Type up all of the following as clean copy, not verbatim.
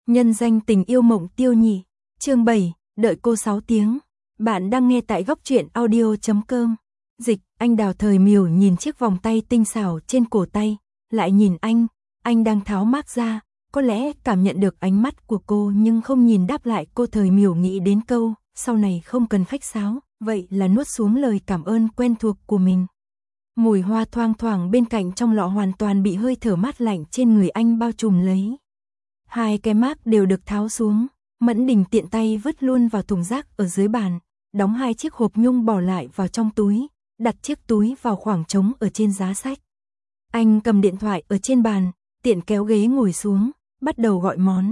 Nhân danh tình yêu Mộng Tiêu Nhị, chương 7, đợi cô 6 tiếng. Bạn đang nghe tại góc truyện audio.com. Dịch, anh Đào. Thời Miểu nhìn chiếc vòng tay tinh xảo trên cổ tay, lại nhìn anh đang tháo mác ra, có lẽ cảm nhận được ánh mắt của cô nhưng không nhìn đáp lại cô. Thời Miểu nghĩ đến câu, sau này không cần khách sáo, vậy là nuốt xuống lời cảm ơn quen thuộc của mình. Mùi hoa thoang thoảng bên cạnh trong lọ hoàn toàn bị hơi thở mát lạnh trên người anh bao trùm lấy. Hai cái mác đều được tháo xuống, Mẫn Đình tiện tay vứt luôn vào thùng rác ở dưới bàn, đóng hai chiếc hộp nhung bỏ lại vào trong túi, đặt chiếc túi vào khoảng trống ở trên giá sách. Anh cầm điện thoại ở trên bàn, tiện kéo ghế ngồi xuống, bắt đầu gọi món.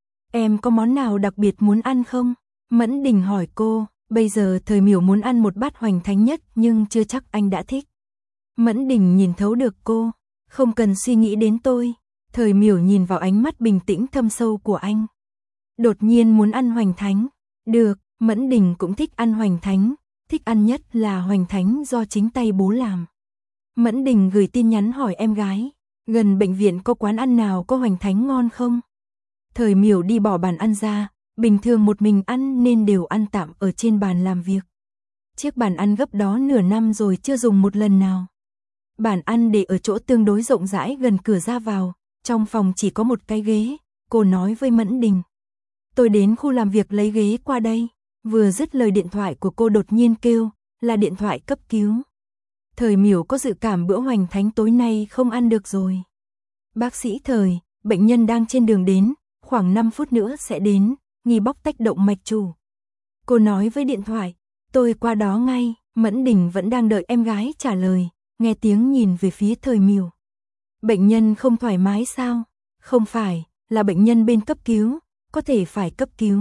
Em có món nào đặc biệt muốn ăn không? Mẫn Đình hỏi cô. Bây giờ Thời Miểu muốn ăn một bát hoành thánh nhất nhưng chưa chắc anh đã thích. Mẫn Đình nhìn thấu được cô. Không cần suy nghĩ đến tôi. Thời Miểu nhìn vào ánh mắt bình tĩnh thâm sâu của anh. Đột nhiên muốn ăn hoành thánh. Được, Mẫn Đình cũng thích ăn hoành thánh. Thích ăn nhất là hoành thánh do chính tay bố làm. Mẫn Đình gửi tin nhắn hỏi em gái. Gần bệnh viện có quán ăn nào có hoành thánh ngon không? Thời Miểu đi bỏ bàn ăn ra. Bình thường một mình ăn nên đều ăn tạm ở trên bàn làm việc. Chiếc bàn ăn gấp đó nửa năm rồi chưa dùng một lần nào. Bàn ăn để ở chỗ tương đối rộng rãi gần cửa ra vào. Trong phòng chỉ có một cái ghế. Cô nói với Mẫn Đình. Tôi đến khu làm việc lấy ghế qua đây. Vừa dứt lời điện thoại của cô đột nhiên kêu. Là điện thoại cấp cứu. Thời Miểu có dự cảm bữa hoành thánh tối nay không ăn được rồi. Bác sĩ Thời, bệnh nhân đang trên đường đến. Khoảng 5 phút nữa sẽ đến. Nghi bóc tách động mạch chủ. Cô nói với điện thoại. Tôi qua đó ngay. Mẫn Đình vẫn đang đợi em gái trả lời. Nghe tiếng nhìn về phía Thời Miểu. Bệnh nhân không thoải mái sao? Không phải, là bệnh nhân bên cấp cứu. Có thể phải cấp cứu.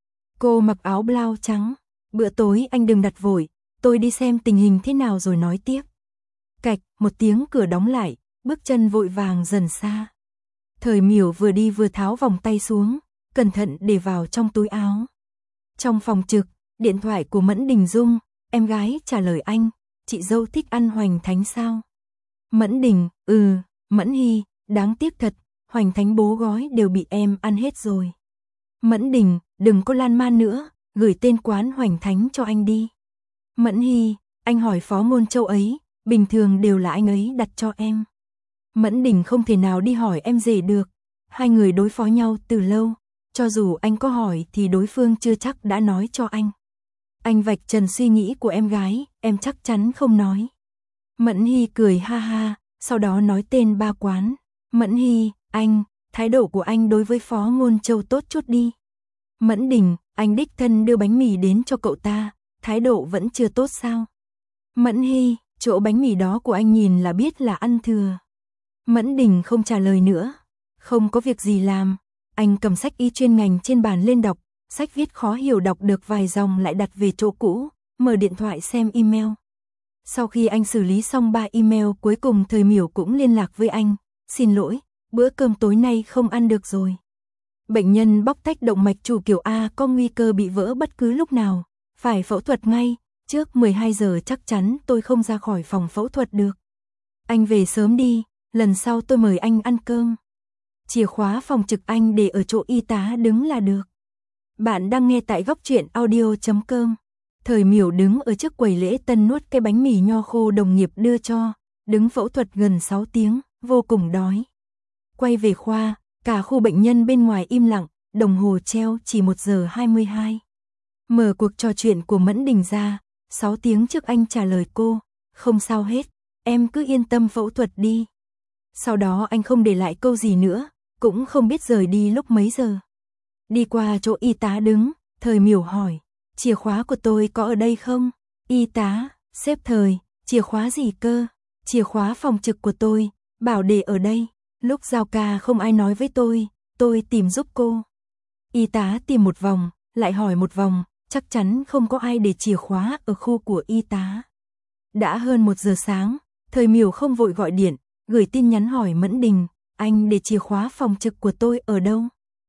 Cô mặc áo blau trắng. Bữa tối anh đừng đặt vội. Tôi đi xem tình hình thế nào rồi nói tiếp. Cạch, một tiếng cửa đóng lại. Bước chân vội vàng dần xa. Thời Miểu vừa đi vừa tháo vòng tay xuống. Cẩn thận để vào trong túi áo. Trong phòng trực, điện thoại của Mẫn Đình rung. Em gái trả lời anh. Chị dâu thích ăn hoành thánh sao? Mẫn Đình, Mẫn Hy, đáng tiếc thật. Hoành thánh bố gói đều bị em ăn hết rồi. Mẫn Đình, đừng có lan man nữa. Gửi tên quán hoành thánh cho anh đi. Mẫn Hy, anh hỏi Phó Ngôn Châu ấy. Bình thường đều là anh ấy đặt cho em. Mẫn Đình không thể nào đi hỏi em rể được. Hai người đối phó nhau từ lâu. Cho dù anh có hỏi thì đối phương chưa chắc đã nói cho anh. Anh vạch trần suy nghĩ của em gái, em chắc chắn không nói. Mẫn Hy cười ha ha, sau đó nói tên ba quán. Mẫn Hy, anh, thái độ của anh đối với Phó Ngôn Châu tốt chút đi. Mẫn Đình, anh đích thân đưa bánh mì đến cho cậu ta, thái độ vẫn chưa tốt sao? Mẫn Hy, chỗ bánh mì đó của anh nhìn là biết là ăn thừa. Mẫn Đình không trả lời nữa. Không có việc gì làm. Anh cầm sách y chuyên ngành trên bàn lên đọc, sách viết khó hiểu đọc được vài dòng lại đặt về chỗ cũ, mở điện thoại xem email. Sau khi anh xử lý xong 3 email cuối cùng Thời Miểu cũng liên lạc với anh. Xin lỗi, bữa cơm tối nay không ăn được rồi. Bệnh nhân bóc tách động mạch chủ kiểu A có nguy cơ bị vỡ bất cứ lúc nào, phải phẫu thuật ngay, trước 12 giờ chắc chắn tôi không ra khỏi phòng phẫu thuật được. Anh về sớm đi, lần sau tôi mời anh ăn cơm. Chìa khóa phòng trực anh để ở chỗ y tá đứng là được. Bạn đang nghe tại góc truyện audio.com. Thời Miểu đứng ở trước quầy lễ tân nuốt cái bánh mì nho khô đồng nghiệp đưa cho, đứng phẫu thuật gần 6 tiếng, vô cùng đói. Quay về khoa, cả khu bệnh nhân bên ngoài im lặng, đồng hồ treo chỉ 1 giờ 22. Mở cuộc trò chuyện của Mẫn Đình ra, 6 tiếng trước anh trả lời cô, không sao hết, em cứ yên tâm phẫu thuật đi. Sau đó anh không để lại câu gì nữa, cũng không biết rời đi lúc mấy giờ. Đi qua chỗ y tá đứng, Thời Miểu hỏi, chìa khóa của tôi có ở đây không? Y tá, sếp Thời, chìa khóa gì cơ? Chìa khóa phòng trực của tôi, bảo để ở đây. Lúc giao ca không ai nói với tôi tìm giúp cô. Y tá tìm một vòng, lại hỏi một vòng, chắc chắn không có ai để chìa khóa ở khu của y tá. Đã hơn 1 giờ sáng, Thời Miểu không vội gọi điện, gửi tin nhắn hỏi Mẫn Đình, anh để chìa khóa phòng trực của tôi ở đâu?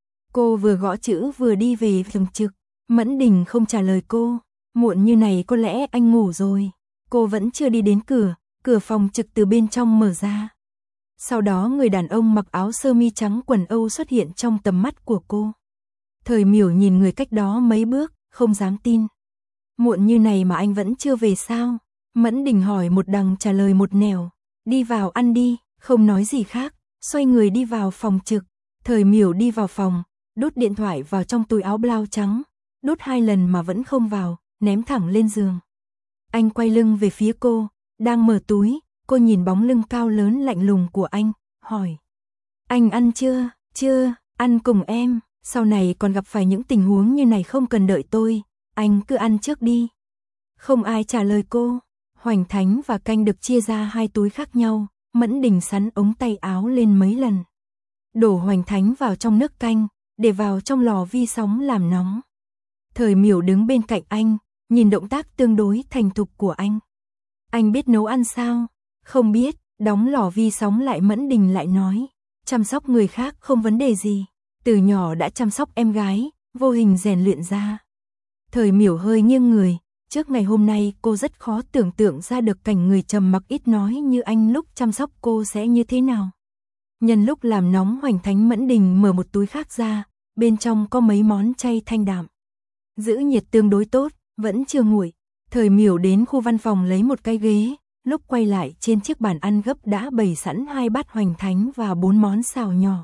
Cô vừa gõ chữ vừa đi về phòng trực. Mẫn Đình không trả lời cô. Muộn như này có lẽ anh ngủ rồi. Cô vẫn chưa đi đến cửa, cửa phòng trực từ bên trong mở ra. Sau đó người đàn ông mặc áo sơ mi trắng quần Âu xuất hiện trong tầm mắt của cô. Thời Miểu nhìn người cách đó mấy bước, không dám tin. Muộn như này mà anh vẫn chưa về sao? Mẫn Đình hỏi một đằng trả lời một nẻo. Đi vào ăn đi, không nói gì khác, xoay người đi vào phòng trực. Thời Miểu đi vào phòng, đút điện thoại vào trong túi áo blau trắng, đút 2 lần mà vẫn không vào, ném thẳng lên giường. Anh quay lưng về phía cô, đang mở túi, cô nhìn bóng lưng cao lớn lạnh lùng của anh, hỏi. Anh ăn chưa? Chưa, ăn cùng em, sau này còn gặp phải những tình huống như này không cần đợi tôi, anh cứ ăn trước đi. Không ai trả lời cô, hoành thánh và canh được chia ra 2 túi khác nhau, Mẫn Đình sắn ống tay áo lên mấy lần. Đổ hoành thánh vào trong nước canh, để vào trong lò vi sóng làm nóng. Thời Miểu đứng bên cạnh anh, nhìn động tác tương đối thành thục của anh. Anh biết nấu ăn sao? Không biết, đóng lò vi sóng lại. Mẫn Đình lại nói. Chăm sóc người khác không vấn đề gì. Từ nhỏ đã chăm sóc em gái, vô hình rèn luyện ra. Thời Miểu hơi nghiêng người. Trước ngày hôm nay cô rất khó tưởng tượng ra được cảnh người trầm mặc ít nói như anh lúc chăm sóc cô sẽ như thế nào. Nhân lúc làm nóng hoành thánh, Mẫn Đình mở một túi khác ra, bên trong có mấy món chay thanh đạm. Giữ nhiệt tương đối tốt, vẫn chưa nguội. Thời Miểu đến khu văn phòng lấy một cái ghế, lúc quay lại trên chiếc bàn ăn gấp đã bày sẵn 2 bát hoành thánh và 4 món xào nhỏ.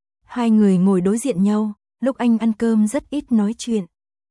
2 người ngồi đối diện nhau, lúc anh ăn cơm rất ít nói chuyện.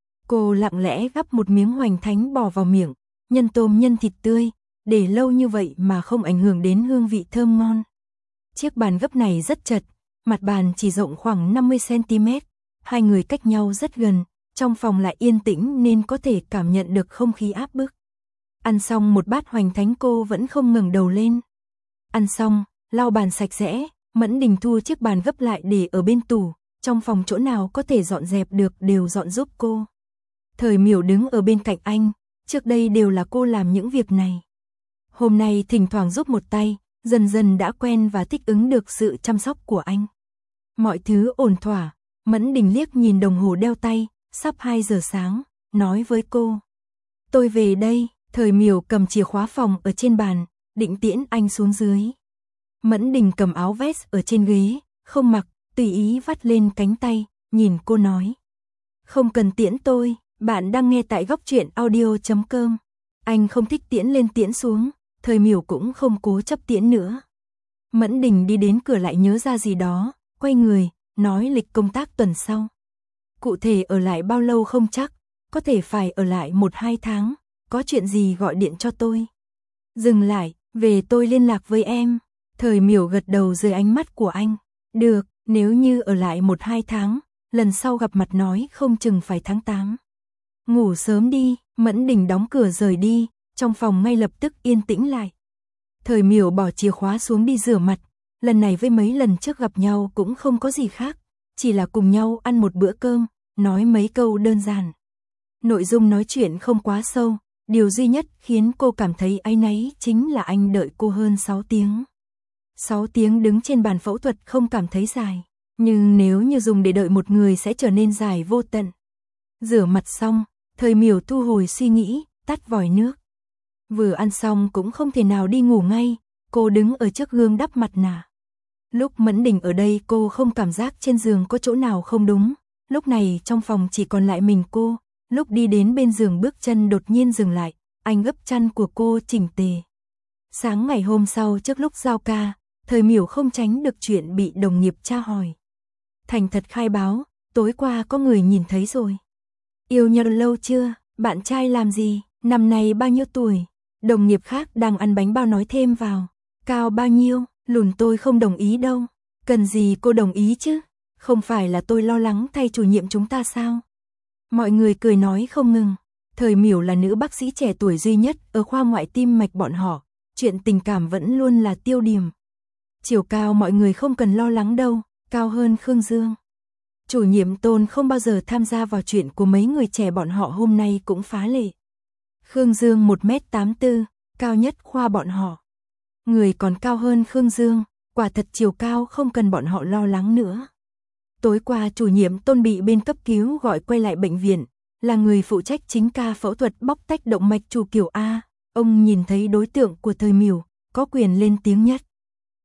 Cô lặng lẽ gắp một miếng hoành thánh bỏ vào miệng, nhân tôm nhân thịt tươi, để lâu như vậy mà không ảnh hưởng đến hương vị thơm ngon. Chiếc bàn gấp này rất chật, mặt bàn chỉ rộng khoảng 50 cm, 2 người cách nhau rất gần, trong phòng lại yên tĩnh nên có thể cảm nhận được không khí áp bức. Ăn xong một bát hoành thánh cô vẫn không ngẩng đầu lên. Ăn xong, lau bàn sạch sẽ, Mẫn Đình thu chiếc bàn gấp lại để ở bên tủ, trong phòng chỗ nào có thể dọn dẹp được đều dọn giúp cô. Thời Miểu đứng ở bên cạnh anh, trước đây đều là cô làm những việc này. Hôm nay thỉnh thoảng giúp một tay, dần dần đã quen và thích ứng được sự chăm sóc của anh. Mọi thứ ổn thỏa, Mẫn Đình liếc nhìn đồng hồ đeo tay, sắp 2 giờ sáng, nói với cô. Tôi về đây. Thời Miểu cầm chìa khóa phòng ở trên bàn, định tiễn anh xuống dưới. Mẫn Đình cầm áo vest ở trên ghế, không mặc, tùy ý vắt lên cánh tay, nhìn cô nói. Không cần tiễn tôi, bạn đang nghe tại Góc Truyện Audio.com. Anh không thích tiễn lên tiễn xuống, Thời Miểu cũng không cố chấp tiễn nữa. Mẫn Đình đi đến cửa lại nhớ ra gì đó, quay người, nói lịch công tác tuần sau. Cụ thể ở lại bao lâu không chắc, có thể phải ở lại 1-2 tháng. Có chuyện gì gọi điện cho tôi. Dừng lại, về tôi liên lạc với em. Thời Miểu gật đầu dưới ánh mắt của anh. Được, nếu như ở lại 1-2 tháng, lần sau gặp mặt nói không chừng phải tháng 8. Ngủ sớm đi, Mẫn Đình đóng cửa rời đi, trong phòng ngay lập tức yên tĩnh lại. Thời Miểu bỏ chìa khóa xuống đi rửa mặt, lần này với mấy lần trước gặp nhau cũng không có gì khác, chỉ là cùng nhau ăn một bữa cơm, nói mấy câu đơn giản. Nội dung nói chuyện không quá sâu. Điều duy nhất khiến cô cảm thấy áy náy chính là anh đợi cô hơn 6 tiếng. 6 tiếng đứng trên bàn phẫu thuật không cảm thấy dài, nhưng nếu như dùng để đợi một người sẽ trở nên dài vô tận. Rửa mặt xong, Thời Miểu thu hồi suy nghĩ, tắt vòi nước. Vừa ăn xong cũng không thể nào đi ngủ ngay, cô đứng ở trước gương đắp mặt nạ. Lúc Mẫn Đình ở đây cô không cảm giác trên giường có chỗ nào không đúng, lúc này trong phòng chỉ còn lại mình cô. Lúc đi đến bên giường bước chân đột nhiên dừng lại, anh gấp chăn của cô chỉnh tề. Sáng ngày hôm sau trước lúc giao ca, Thời Miểu không tránh được chuyện bị đồng nghiệp tra hỏi. Thành thật khai báo, tối qua có người nhìn thấy rồi. Yêu nhau lâu chưa, bạn trai làm gì, năm nay bao nhiêu tuổi? Đồng nghiệp khác đang ăn bánh bao nói thêm vào. Cao bao nhiêu, lùn tôi không đồng ý đâu. Cần gì cô đồng ý chứ, không phải là tôi lo lắng thay chủ nhiệm chúng ta sao? Mọi người cười nói không ngừng. Thời Miểu là nữ bác sĩ trẻ tuổi duy nhất ở khoa ngoại tim mạch bọn họ, chuyện tình cảm vẫn luôn là tiêu điểm. Chiều cao mọi người không cần lo lắng đâu, cao hơn Khương Dương. Chủ nhiệm Tôn không bao giờ tham gia vào chuyện của mấy người trẻ bọn họ hôm nay cũng phá lệ. Khương Dương 1m84, cao nhất khoa bọn họ. Người còn cao hơn Khương Dương, quả thật chiều cao không cần bọn họ lo lắng nữa. Tối qua chủ nhiệm Tôn bị bên cấp cứu gọi quay lại bệnh viện, là người phụ trách chính ca phẫu thuật bóc tách động mạch chủ kiểu A. Ông nhìn thấy đối tượng của Thời Miểu, có quyền lên tiếng nhất.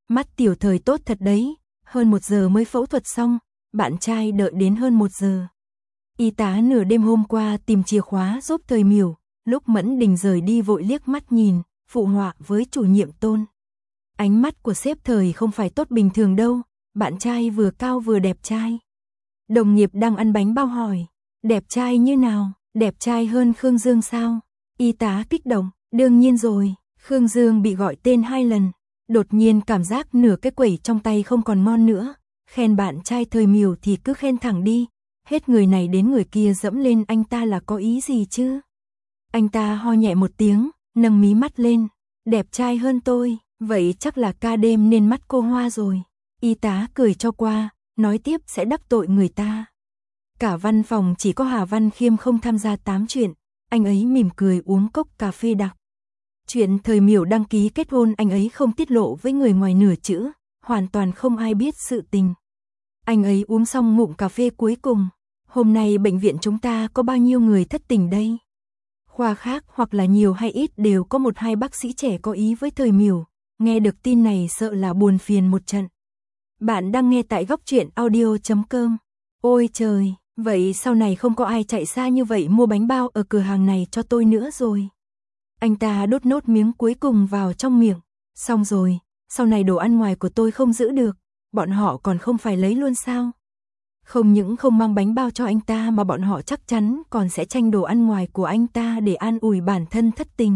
mắt tiểu thời tốt thật đấy, hơn 1 giờ mới phẫu thuật xong, bạn trai đợi đến hơn 1 giờ. Y tá nửa đêm hôm qua tìm chìa khóa giúp thời miểu, lúc Mẫn Đình rời đi vội liếc mắt nhìn, phụ họa với chủ nhiệm Tôn. Ánh mắt của sếp Thời không phải tốt bình thường đâu, bạn trai vừa cao vừa đẹp trai. Đồng nghiệp đang ăn bánh bao hỏi, đẹp trai như nào, đẹp trai hơn Khương Dương sao? Y tá kích động, đương nhiên rồi, Khương Dương bị gọi tên 2 lần, đột nhiên cảm giác nửa cái quẩy trong tay không còn ngon nữa, khen bạn trai Thời miểu thì cứ khen thẳng đi, hết người này đến người kia dẫm lên anh ta là có ý gì chứ? Anh ta ho nhẹ một tiếng, nâng mí mắt lên, đẹp trai hơn tôi, vậy chắc là ca đêm nên mắt cô hoa rồi. Y tá cười cho qua, nói tiếp sẽ đắc tội người ta. Cả văn phòng chỉ có Hà Văn Khiêm không tham gia tám chuyện, anh ấy mỉm cười uống cốc cà phê đặc. Chuyện Thời miểu đăng ký kết hôn anh ấy không tiết lộ với người ngoài nửa chữ, hoàn toàn không ai biết sự tình. Anh ấy uống xong ngụm cà phê cuối cùng, hôm nay bệnh viện chúng ta có bao nhiêu người thất tình đây? Khoa khác hoặc là nhiều hay ít đều có 1-2 bác sĩ trẻ có ý với Thời miểu, nghe được tin này sợ là buồn phiền một trận. Bạn đang nghe tại góc truyện audio.com. Ôi trời, vậy sau này không có ai chạy xa như vậy mua bánh bao ở cửa hàng này cho tôi nữa rồi. Anh ta đốt nốt miếng cuối cùng vào trong miệng. Xong rồi, sau này đồ ăn ngoài của tôi không giữ được, bọn họ còn không phải lấy luôn sao? Không những không mang bánh bao cho anh ta mà bọn họ chắc chắn còn sẽ tranh đồ ăn ngoài của anh ta để an ủi bản thân thất tình.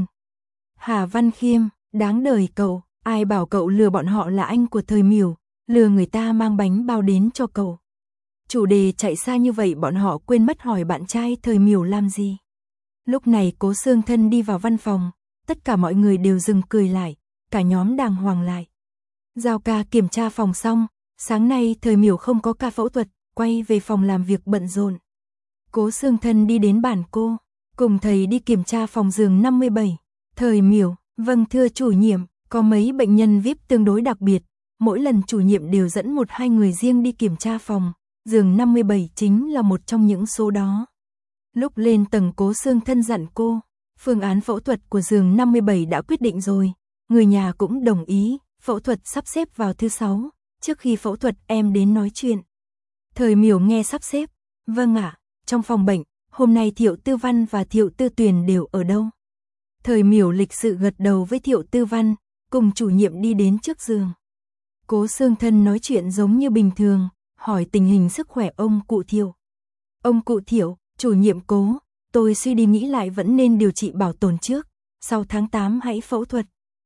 Hà Văn Khiêm, đáng đời cậu, ai bảo cậu lừa bọn họ là anh của Thời miểu, lừa người ta mang bánh bao đến cho cậu. Chủ đề chạy xa như vậy bọn họ quên mất hỏi bạn trai Thời miểu làm gì. Lúc này Cố Xương Thân đi vào văn phòng, tất cả mọi người đều dừng cười lại, cả nhóm đàng hoàng lại. Giao ca kiểm tra phòng xong, sáng nay Thời miểu không có ca phẫu thuật, quay về phòng làm việc bận rộn. Cố Xương Thân đi đến bàn cô, cùng thầy đi kiểm tra phòng giường 57. Thời miểu, vâng thưa chủ nhiệm, có mấy bệnh nhân VIP tương đối đặc biệt, mỗi lần chủ nhiệm đều dẫn 1-2 người riêng đi kiểm tra phòng, giường 57 chính là một trong những số đó. Lúc lên tầng Cố Xương Thân dặn cô, phương án phẫu thuật của giường 57 đã quyết định rồi, người nhà cũng đồng ý, phẫu thuật sắp xếp vào thứ 6, trước khi phẫu thuật em đến nói chuyện. Thời miểu nghe sắp xếp, vâng ạ, trong phòng bệnh, hôm nay Thiệu Tư Văn và Thiệu Tư Tuyền đều ở đâu? Thời miểu lịch sự gật đầu với Thiệu Tư Văn, cùng chủ nhiệm đi đến trước giường. Cố Xương Thân nói chuyện giống như bình thường, hỏi tình hình sức khỏe ông cụ Thiệu. Ông cụ Thiệu, chủ nhiệm Cố, tôi suy đi nghĩ lại vẫn nên điều trị bảo tồn trước, sau tháng 8 hãy phẫu thuật.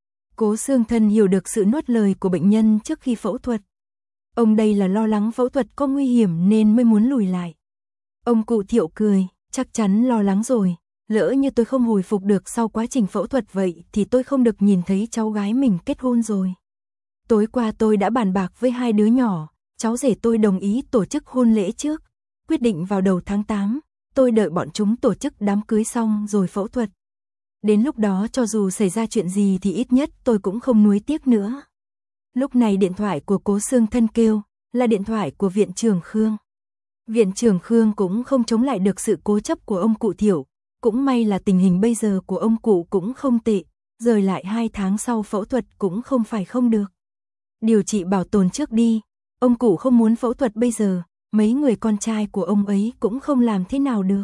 Cố Xương Thân hiểu được sự nuốt lời của bệnh nhân trước khi phẫu thuật. Ông đây là lo lắng phẫu thuật có nguy hiểm nên mới muốn lùi lại. Ông cụ Thiệu cười, chắc chắn lo lắng rồi, lỡ như tôi không hồi phục được sau quá trình phẫu thuật vậy thì tôi không được nhìn thấy cháu gái mình kết hôn rồi. Tối qua tôi đã bàn bạc với 2 đứa nhỏ, cháu rể tôi đồng ý tổ chức hôn lễ trước, quyết định vào đầu tháng 8, tôi đợi bọn chúng tổ chức đám cưới xong rồi phẫu thuật. Đến lúc đó cho dù xảy ra chuyện gì thì ít nhất tôi cũng không nuối tiếc nữa. Lúc này điện thoại của Cố Xương Thân kêu, là điện thoại của viện trưởng Khương. Viện trưởng Khương cũng không chống lại được sự cố chấp của ông cụ Thiệu, cũng may là tình hình bây giờ của ông cụ cũng không tệ, rời lại 2 tháng sau phẫu thuật cũng không phải không được. Điều trị bảo tồn trước đi, ông cụ không muốn phẫu thuật bây giờ, mấy người con trai của ông ấy cũng không làm thế nào được.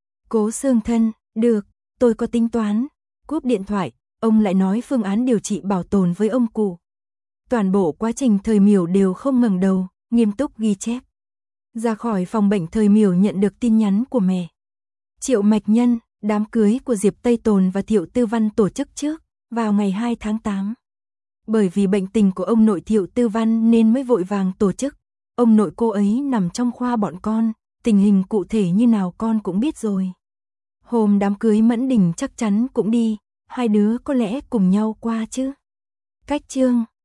Cố Xương Thân, được, tôi có tính toán. Cúp điện thoại, ông lại nói phương án điều trị bảo tồn với ông cụ. Toàn bộ quá trình Thời miểu đều không ngẩng đầu, nghiêm túc ghi chép. Ra khỏi phòng bệnh Thời miểu nhận được tin nhắn của mẹ. Triệu Mạch Nhân, đám cưới của Diệp Tây Tồn và Thiệu Tư Văn tổ chức trước, vào ngày 2 tháng 8. Bởi vì bệnh tình của ông nội Thiệu Tư Văn nên mới vội vàng tổ chức. Ông nội cô ấy nằm trong khoa bọn con, tình hình cụ thể như nào con cũng biết rồi. Hôm đám cưới Mẫn Đình chắc chắn cũng đi, 2 đứa có lẽ cùng nhau qua chứ. Cách chương